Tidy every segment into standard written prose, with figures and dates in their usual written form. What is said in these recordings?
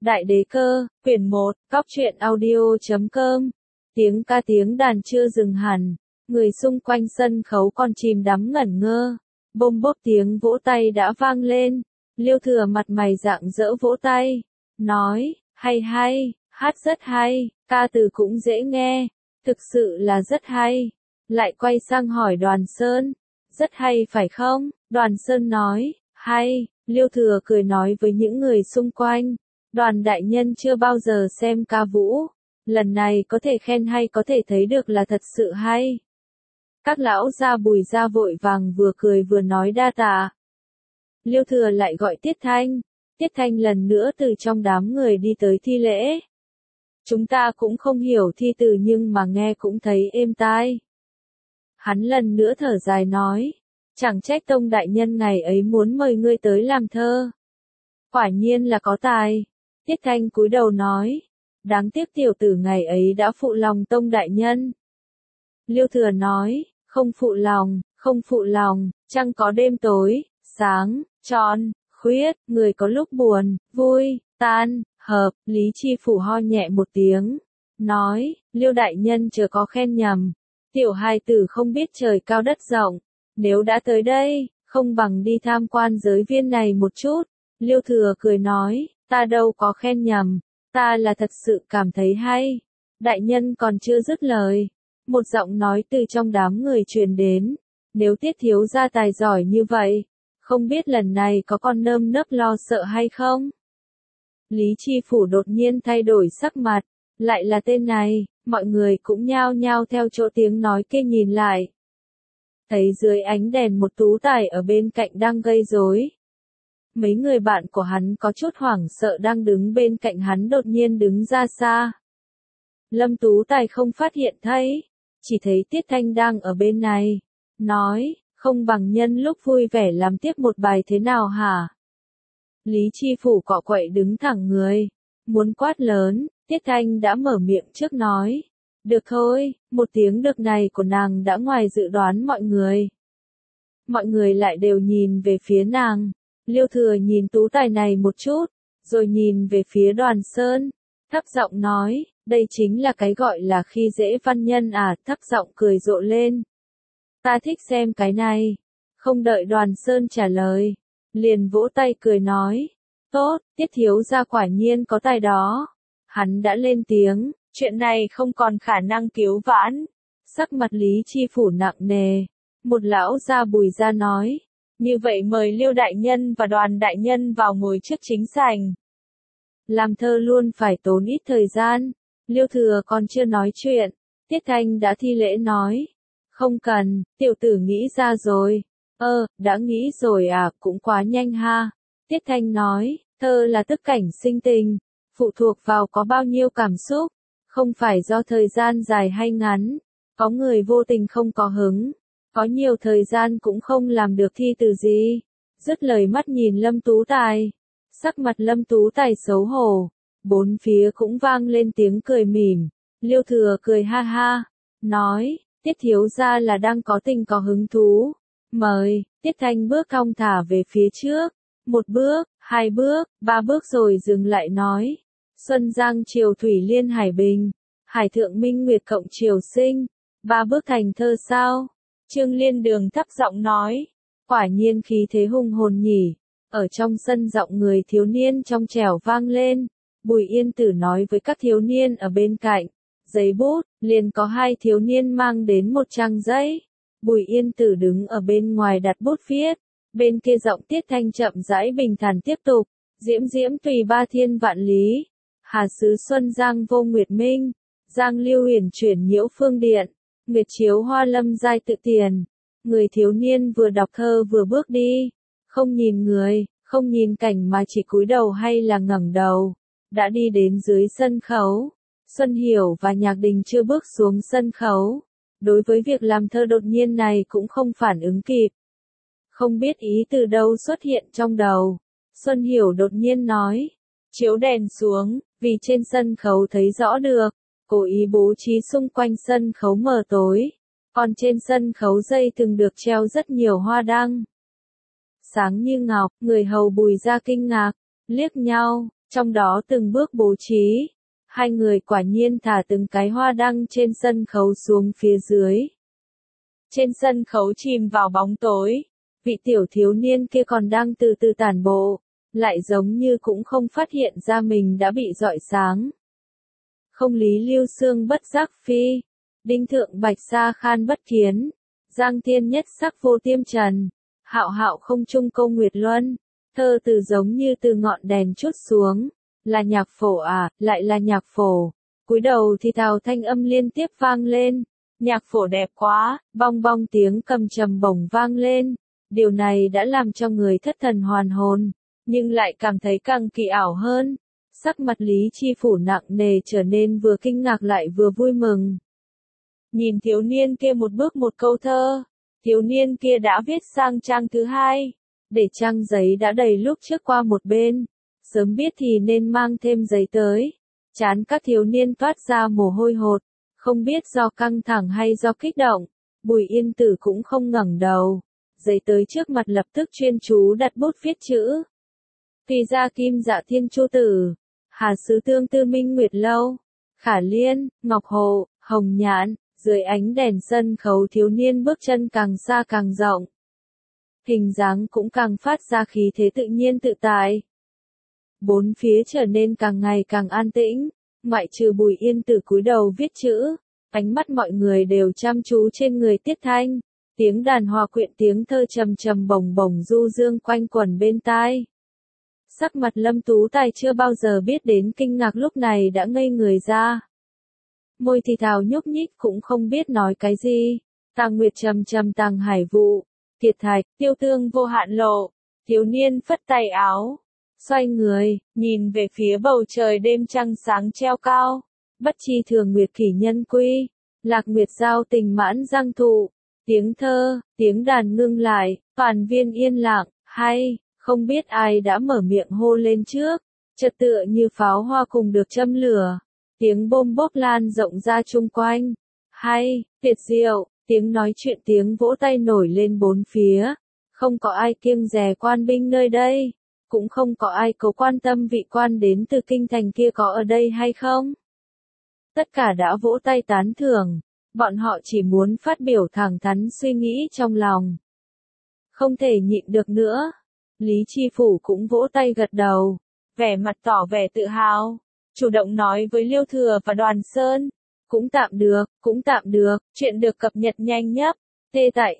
Đại đế cơ, quyển 1, Cóc truyện audio.com. Tiếng ca tiếng đàn chưa dừng hẳn, người xung quanh sân khấu còn chìm đắm ngẩn ngơ. Bôm bốp tiếng vỗ tay đã vang lên, Liêu Thừa mặt mày rạng rỡ vỗ tay, nói, hay hay, hát rất hay, ca từ cũng dễ nghe, thực sự là rất hay. Lại quay sang hỏi Đoàn Sơn, rất hay phải không? Đoàn Sơn nói, hay. Liêu Thừa cười nói với những người xung quanh, Đoàn đại nhân chưa bao giờ xem ca vũ, lần này có thể khen hay có thể thấy được là thật sự hay. Các lão gia Bùi gia vội vàng vừa cười vừa nói đa tạ. Liêu Thừa lại gọi Tiết Thanh, Tiết Thanh lần nữa từ trong đám người đi tới thi lễ. Chúng ta cũng không hiểu thi từ nhưng mà nghe cũng thấy êm tai. Hắn lần nữa thở dài nói, chẳng trách Tông đại nhân ngày ấy muốn mời ngươi tới làm thơ. Quả nhiên là có tài. Tiết Thanh cúi đầu nói, đáng tiếc tiểu tử ngày ấy đã phụ lòng Tông đại nhân. Liêu Thừa nói, không phụ lòng, trăng có đêm tối, sáng, tròn, khuyết, người có lúc buồn, vui, tan, hợp. Lý Chi Phủ ho nhẹ một tiếng, nói, Liêu đại nhân chớ có khen nhầm, tiểu hài tử không biết trời cao đất rộng, nếu đã tới đây, không bằng đi tham quan giới viên này một chút. Liêu Thừa cười nói, ta đâu có khen nhầm, ta là thật sự cảm thấy hay. Đại nhân còn chưa dứt lời, một giọng nói từ trong đám người truyền đến, nếu Tiết thiếu gia tài giỏi như vậy, không biết lần này có con nơm nớp lo sợ hay không? Lý Chi Phủ đột nhiên thay đổi sắc mặt, lại là tên này, mọi người cũng nhao nhao theo chỗ tiếng nói kia nhìn lại. Thấy dưới ánh đèn một tú tài ở bên cạnh đang gây rối. Mấy người bạn của hắn có chút hoảng sợ đang đứng bên cạnh hắn đột nhiên đứng ra xa. Lâm Tú Tài không phát hiện thấy, chỉ thấy Tiết Thanh đang ở bên này, nói, không bằng nhân lúc vui vẻ làm tiếp một bài thế nào hả? Lý Chi Phủ cọ quậy đứng thẳng người, muốn quát lớn, Tiết Thanh đã mở miệng trước nói, được thôi, một tiếng được này của nàng đã ngoài dự đoán mọi người. Mọi người lại đều nhìn về phía nàng. Liêu Thừa nhìn tú tài này một chút, rồi nhìn về phía Đoàn Sơn, thấp giọng nói, đây chính là cái gọi là khi dễ văn nhân à, thấp giọng cười rộ lên. Ta thích xem cái này. Không đợi Đoàn Sơn trả lời, liền vỗ tay cười nói, tốt, Tiết thiếu gia quả nhiên có tài đó. Hắn đã lên tiếng, chuyện này không còn khả năng cứu vãn. Sắc mặt Lý Chi Phủ nặng nề, một lão gia Bùi gia nói, như vậy mời Liêu đại nhân và Đoàn đại nhân vào ngồi trước chính sảnh. Làm thơ luôn phải tốn ít thời gian. Liêu Thừa còn chưa nói chuyện, Tiết Thanh đã thi lễ nói, không cần, tiểu tử nghĩ ra rồi. Đã nghĩ rồi à, cũng quá nhanh ha. Tiết Thanh nói, thơ là tức cảnh sinh tình, phụ thuộc vào có bao nhiêu cảm xúc, không phải do thời gian dài hay ngắn. Có người vô tình không có hứng, có nhiều thời gian cũng không làm được thi từ gì. Dứt lời mắt nhìn Lâm Tú Tài, sắc mặt Lâm Tú Tài xấu hổ, bốn phía cũng vang lên tiếng cười mỉm. Liêu Thừa cười ha ha, nói, Tiết thiếu gia là đang có tình có hứng thú. Mời. Tiết Thanh bước thong thả về phía trước, một bước, hai bước, ba bước rồi dừng lại nói, Xuân Giang Triều Thủy Liên Hải Bình, Hải Thượng Minh Nguyệt Cộng Triều Sinh, ba bước thành thơ sao? Trương Liên Đường thấp giọng nói, quả nhiên khí thế hùng hồn nhỉ. Ở trong sân giọng người thiếu niên trong trẻo vang lên, Bùi Yên Tử nói với các thiếu niên ở bên cạnh, giấy bút, liền có hai thiếu niên mang đến một trang giấy. Bùi Yên Tử đứng ở bên ngoài đặt bút viết, bên kia giọng Tiết Thanh chậm rãi bình thản tiếp tục, diễm diễm tùy ba thiên vạn lý, hà sứ Xuân Giang vô nguyệt minh, giang lưu huyền chuyển nhiễu phương điện, nguyệt chiếu hoa lâm giai tự tiền. Người thiếu niên vừa đọc thơ vừa bước đi, không nhìn người, không nhìn cảnh mà chỉ cúi đầu hay là ngẩng đầu, đã đi đến dưới sân khấu. Xuân Hiểu và Nhạc Đình chưa bước xuống sân khấu, đối với việc làm thơ đột nhiên này cũng không phản ứng kịp. Không biết ý từ đâu xuất hiện trong đầu, Xuân Hiểu đột nhiên nói, chiếu đèn xuống, vì trên sân khấu thấy rõ được, cố ý bố trí xung quanh sân khấu mờ tối, còn trên sân khấu dây thường được treo rất nhiều hoa đăng. Sáng như ngọc, người hầu Bùi gia kinh ngạc, liếc nhau, trong đó từng bước bố trí. Hai người quả nhiên thả từng cái hoa đăng trên sân khấu xuống phía dưới. Trên sân khấu chìm vào bóng tối, vị tiểu thiếu niên kia còn đang từ từ tản bộ, lại giống như cũng không phát hiện ra mình đã bị rọi sáng. Không lý lưu xương bất giác phi, đinh thượng bạch sa khan bất kiến, giang thiên nhất sắc vô tiêm trần, hạo hạo không trung câu nguyệt luân, thơ từ giống như từ ngọn đèn chút xuống, là nhạc phổ à, lại là nhạc phổ, cúi đầu thì thào thanh âm liên tiếp vang lên, nhạc phổ đẹp quá, bong bong tiếng cầm trầm bổng vang lên, điều này đã làm cho người thất thần hoàn hồn, nhưng lại cảm thấy càng kỳ ảo hơn. Sắc mặt Lý Chi Phủ nặng nề trở nên vừa kinh ngạc lại vừa vui mừng. Nhìn thiếu niên kia một bước một câu thơ, thiếu niên kia đã viết sang trang thứ hai, để trang giấy đã đầy lúc trước qua một bên, sớm biết thì nên mang thêm giấy tới. Chán các thiếu niên toát ra mồ hôi hột, không biết do căng thẳng hay do kích động, Bùi Yên Tử cũng không ngẩng đầu, giấy tới trước mặt lập tức chuyên chú đặt bút viết chữ. Phi gia Kim Dạ Thiên Chu Tử, Hà Sứ Tương Tư Minh Nguyệt Lâu, Khả Liên, Ngọc Hồ, Hồng Nhãn, dưới ánh đèn sân khấu thiếu niên bước chân càng xa càng rộng. Hình dáng cũng càng phát ra khí thế tự nhiên tự tại. Bốn phía trở nên càng ngày càng an tĩnh, ngoại trừ Bùi Yên Tử cúi đầu viết chữ, ánh mắt mọi người đều chăm chú trên người Tiết Thanh, tiếng đàn hòa quyện tiếng thơ trầm trầm bổng bổng du dương quanh quẩn bên tai. Sắc mặt Lâm Tú Tài chưa bao giờ biết đến kinh ngạc lúc này đã ngây người ra. Môi thì thào nhúc nhích cũng không biết nói cái gì. Tàng Nguyệt trầm trầm tàng hải vụ, Kiệt Thạch, Tiêu Tương vô hạn lộ, thiếu niên phất tay áo, xoay người, nhìn về phía bầu trời đêm trăng sáng treo cao. Bất chi thường nguyệt kỷ nhân quy, lạc nguyệt giao tình mãn giang thụ, tiếng thơ, tiếng đàn ngưng lại, toàn viên yên lặng, hay. Không biết ai đã mở miệng hô lên trước, chợt tựa như pháo hoa cùng được châm lửa, tiếng bôm bốp lan rộng ra chung quanh. Hay, tuyệt diệu, tiếng nói chuyện tiếng vỗ tay nổi lên bốn phía, không có ai kiêng dè quan binh nơi đây, cũng không có ai có quan tâm vị quan đến từ kinh thành kia có ở đây hay không. Tất cả đã vỗ tay tán thưởng, bọn họ chỉ muốn phát biểu thẳng thắn suy nghĩ trong lòng. Không thể nhịn được nữa. Lý Chi Phủ cũng vỗ tay gật đầu, vẻ mặt tỏ vẻ tự hào, chủ động nói với Liêu Thừa và Đoàn Sơn, cũng tạm được, chuyện được cập nhật nhanh nhất, tê tại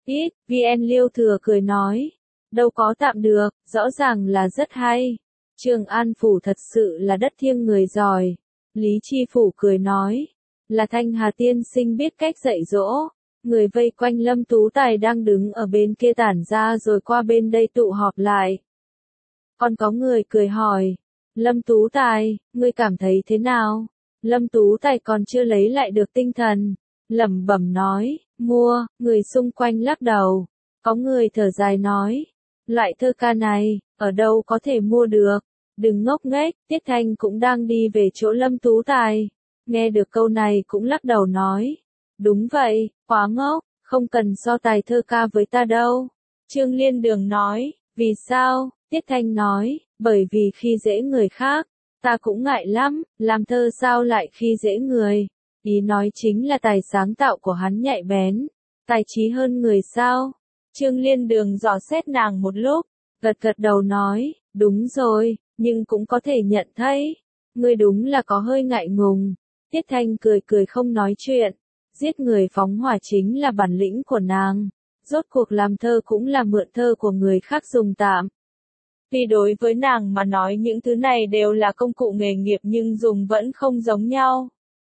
vn Liêu Thừa cười nói, đâu có tạm được, rõ ràng là rất hay, Trường An Phủ thật sự là đất thiêng người giỏi, Lý Chi Phủ cười nói, là Thanh Hà tiên sinh biết cách dạy dỗ. Người vây quanh Lâm Tú Tài đang đứng ở bên kia tản ra rồi qua bên đây tụ họp lại. Còn có người cười hỏi, Lâm Tú Tài, ngươi cảm thấy thế nào? Lâm Tú Tài còn chưa lấy lại được tinh thần, lẩm bẩm nói, mua, người xung quanh lắc đầu. Có người thở dài nói, loại thơ ca này, ở đâu có thể mua được? Đừng ngốc nghếch, Tiết Thanh cũng đang đi về chỗ Lâm Tú Tài. Nghe được câu này cũng lắc đầu nói. Đúng vậy, quá ngốc, không cần so tài thơ ca với ta đâu. Trương Liên Đường nói, vì sao? Tiết Thanh nói, bởi vì khi dễ người khác, ta cũng ngại lắm, làm thơ sao lại khi dễ người. Ý nói chính là tài sáng tạo của hắn nhạy bén, tài trí hơn người sao. Trương Liên Đường dò xét nàng một lúc, gật gật đầu nói, đúng rồi, nhưng cũng có thể nhận thấy, ngươi đúng là có hơi ngại ngùng. Tiết Thanh cười cười không nói chuyện. Giết người phóng hỏa chính là bản lĩnh của nàng, rốt cuộc làm thơ cũng là mượn thơ của người khác dùng tạm. Vì đối với nàng mà nói những thứ này đều là công cụ nghề nghiệp nhưng dùng vẫn không giống nhau.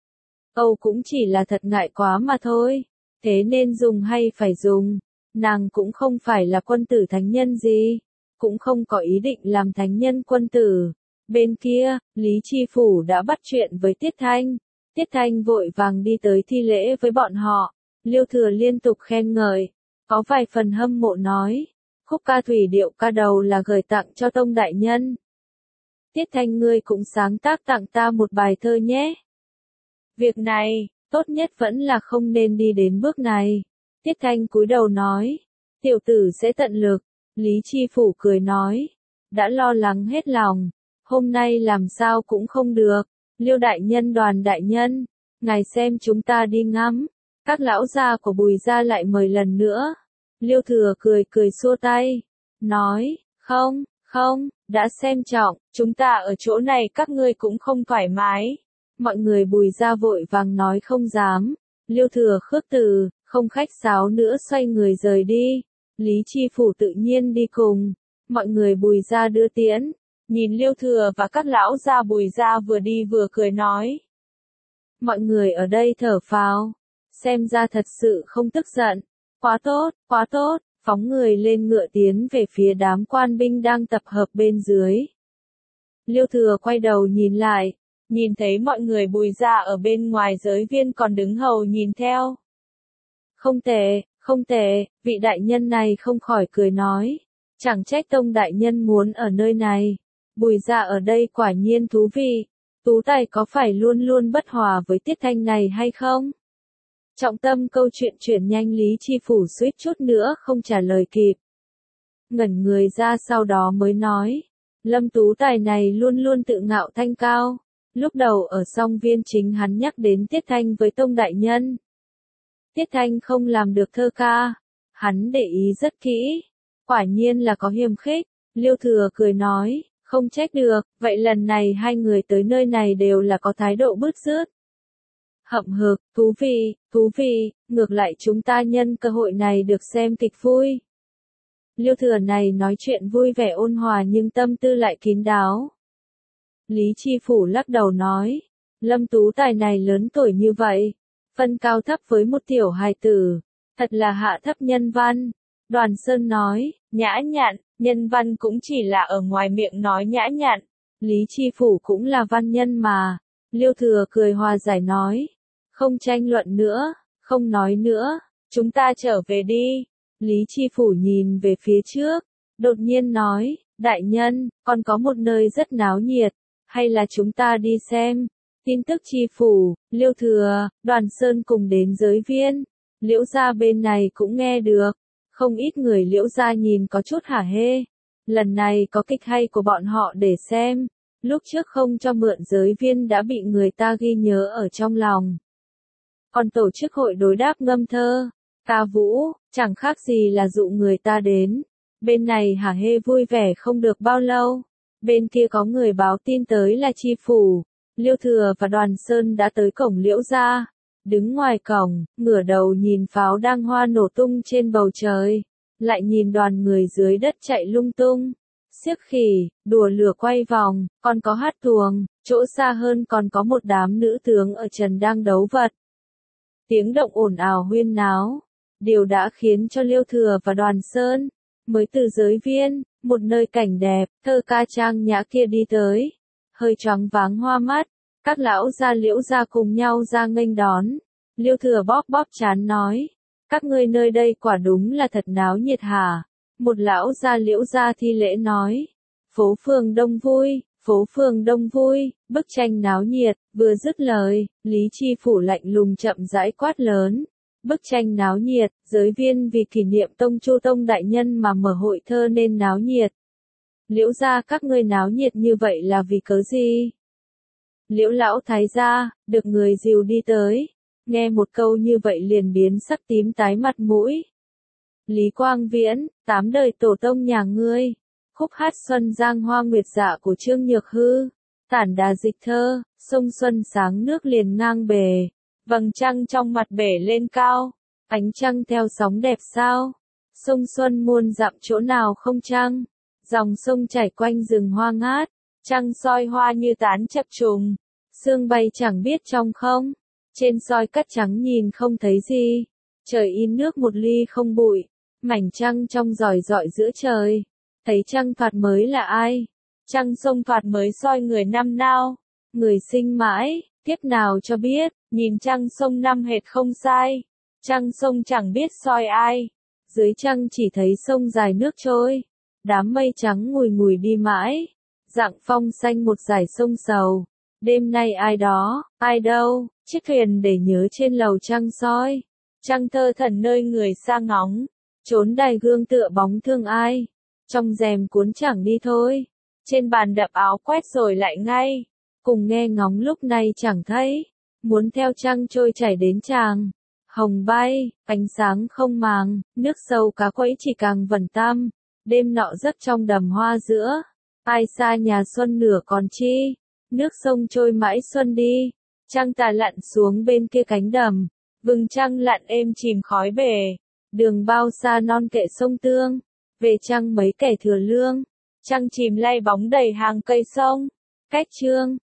Âu cũng chỉ là thật ngại quá mà thôi, thế nên dùng hay phải dùng, nàng cũng không phải là quân tử thánh nhân gì, cũng không có ý định làm thánh nhân quân tử. Bên kia, Lý Chi Phủ đã bắt chuyện với Tiết Thanh. Tiết Thanh vội vàng đi tới thi lễ với bọn họ, Liêu Thừa liên tục khen ngợi, có vài phần hâm mộ nói, khúc ca thủy điệu ca đầu là gửi tặng cho Tông Đại Nhân. Tiết Thanh ngươi cũng sáng tác tặng ta một bài thơ nhé. Việc này, tốt nhất vẫn là không nên đi đến bước này. Tiết Thanh cúi đầu nói, tiểu tử sẽ tận lực, Lý Chi Phủ cười nói, đã lo lắng hết lòng, hôm nay làm sao cũng không được. Liêu đại nhân Đoàn đại nhân, ngài xem chúng ta đi ngắm. Các lão gia của Bùi gia lại mời lần nữa. Liêu Thừa cười cười xua tay, nói, không, không, đã xem trọng, chúng ta ở chỗ này các ngươi cũng không thoải mái. Mọi người Bùi gia vội vàng nói không dám. Liêu Thừa khước từ, không khách sáo nữa xoay người rời đi. Lý Chi Phủ tự nhiên đi cùng. Mọi người Bùi gia đưa tiễn. Nhìn Liêu Thừa và các lão gia Bùi gia vừa đi vừa cười nói. Mọi người ở đây thở phào. Xem ra thật sự không tức giận. Quá tốt, phóng người lên ngựa tiến về phía đám quan binh đang tập hợp bên dưới. Liêu Thừa quay đầu nhìn lại, nhìn thấy mọi người Bùi gia ở bên ngoài giới viên còn đứng hầu nhìn theo. Không tệ, vị đại nhân này không khỏi cười nói. Chẳng trách Tông đại nhân muốn ở nơi này. Bùi gia ở đây quả nhiên thú vị. Tú tài có phải luôn luôn bất hòa với Tiết Thanh này hay không? Trọng tâm câu chuyện chuyển nhanh Lý Chi Phủ suýt chút nữa không trả lời kịp. Ngẩn người ra sau đó mới nói. Lâm Tú Tài này luôn luôn tự ngạo thanh cao. Lúc đầu ở Song Viên chính hắn nhắc đến Tiết Thanh với Tông đại nhân. Tiết Thanh không làm được thơ ca. Hắn để ý rất kỹ. Quả nhiên là có hiềm khích. Liêu Thừa cười nói, không trách được, vậy lần này hai người tới nơi này đều là có thái độ bứt rứt. Hậm hực, thú vị, ngược lại chúng ta nhân cơ hội này được xem kịch vui. Liêu Thừa này nói chuyện vui vẻ ôn hòa nhưng tâm tư lại kín đáo. Lý Chi Phủ lắc đầu nói, Lâm Tú Tài này lớn tuổi như vậy, phân cao thấp với một tiểu hài tử, thật là hạ thấp nhân văn. Đoàn Sơn nói, nhã nhặn, nhân văn cũng chỉ là ở ngoài miệng nói nhã nhặn. Lý Chi Phủ cũng là văn nhân mà. Liêu Thừa cười hòa giải nói, không tranh luận nữa, không nói nữa, chúng ta trở về đi. Lý Chi Phủ nhìn về phía trước, đột nhiên nói, đại nhân, còn có một nơi rất náo nhiệt, hay là chúng ta đi xem. Tin tức Chi Phủ, Liêu Thừa, Đoàn Sơn cùng đến giới viên. Liễu gia bên này cũng nghe được. Không ít người Liễu gia nhìn có chút hả hê. Lần này có kịch hay của bọn họ để xem. Lúc trước không cho mượn giới viên đã bị người ta ghi nhớ ở trong lòng. Còn tổ chức hội đối đáp ngâm thơ, ca vũ, chẳng khác gì là dụ người ta đến. Bên này hả hê vui vẻ không được bao lâu. Bên kia có người báo tin tới là Chi Phủ. Liêu Thừa và Đoàn Sơn đã tới cổng Liễu gia. Đứng ngoài cổng, ngửa đầu nhìn pháo đang hoa nổ tung trên bầu trời. Lại nhìn đoàn người dưới đất chạy lung tung. Xiếc khỉ, đùa lửa quay vòng, còn có hát tuồng, chỗ xa hơn còn có một đám nữ tướng ở trần đang đấu vật. Tiếng động ồn ào huyên náo. Điều đã khiến cho Liêu Thừa và Đoàn Sơn, mới từ giới viên, một nơi cảnh đẹp, thơ ca trang nhã kia đi tới. Hơi choáng váng hoa mắt. Các lão gia Liễu gia cùng nhau ra nghênh đón. Liêu Thừa bóp bóp trán nói. Các ngươi nơi đây quả đúng là thật náo nhiệt hả? Một lão gia Liễu gia thi lễ nói. Phố phường đông vui, bức tranh náo nhiệt, vừa dứt lời, Lý Chi Phủ lạnh lùng chậm rãi quát lớn. Bức tranh náo nhiệt, giới viên vì kỷ niệm Tông Chu Tông đại nhân mà mở hội thơ nên náo nhiệt. Liễu gia các ngươi náo nhiệt như vậy là vì cớ gì? Liễu lão thái gia, được người dìu đi tới. Nghe một câu như vậy liền biến sắc tím tái mặt mũi. Lý Quang Viễn, 8 đời tổ tông nhà ngươi. Khúc hát Xuân Giang Hoa Nguyệt Dạ của Trương Nhược Hư. Tản đà dịch thơ, sông Xuân sáng nước liền ngang bề. Vầng trăng trong mặt bể lên cao. Ánh trăng theo sóng đẹp sao. Sông Xuân muôn dặm chỗ nào không trăng. Dòng sông chảy quanh rừng hoa ngát. Trăng soi hoa như tán chập trùng. Sương bay chẳng biết trong không. Trên soi cát trắng nhìn không thấy gì. Trời in nước một ly không bụi. Mảnh trăng trong rọi rọi giữa trời. Thấy trăng phạt mới là ai? Trăng sông phạt mới soi người năm nào? Người sinh mãi, kiếp nào cho biết. Nhìn trăng sông năm hệt không sai. Trăng sông chẳng biết soi ai. Dưới trăng chỉ thấy sông dài nước trôi. Đám mây trắng ngùi ngùi đi mãi. Rạng phong xanh một dải sông sầu. Đêm nay ai đó, ai đâu, chiếc thuyền để nhớ trên lầu trăng soi. Trăng thơ thần nơi người xa ngóng. Trốn đài gương tựa bóng thương ai. Trong rèm cuốn chẳng đi thôi. trên bàn đập áo quét rồi lại ngay, cùng nghe ngóng lúc này chẳng thấy, muốn theo trăng trôi chảy đến chàng. Hồng bay, ánh sáng không màng, nước sâu cá quẫy chỉ càng vẩn tăm, đêm nọ giấc trong đầm hoa giữa, ai xa nhà xuân nửa còn chi, nước sông trôi mãi xuân đi, trăng tà lặn xuống bên kia cánh đầm, vầng trăng lặn êm chìm khói bể, đường bao xa non kệ sông Tương, về trăng mấy kẻ thừa lương, trăng chìm lay bóng đầy hàng cây sông, cách chương.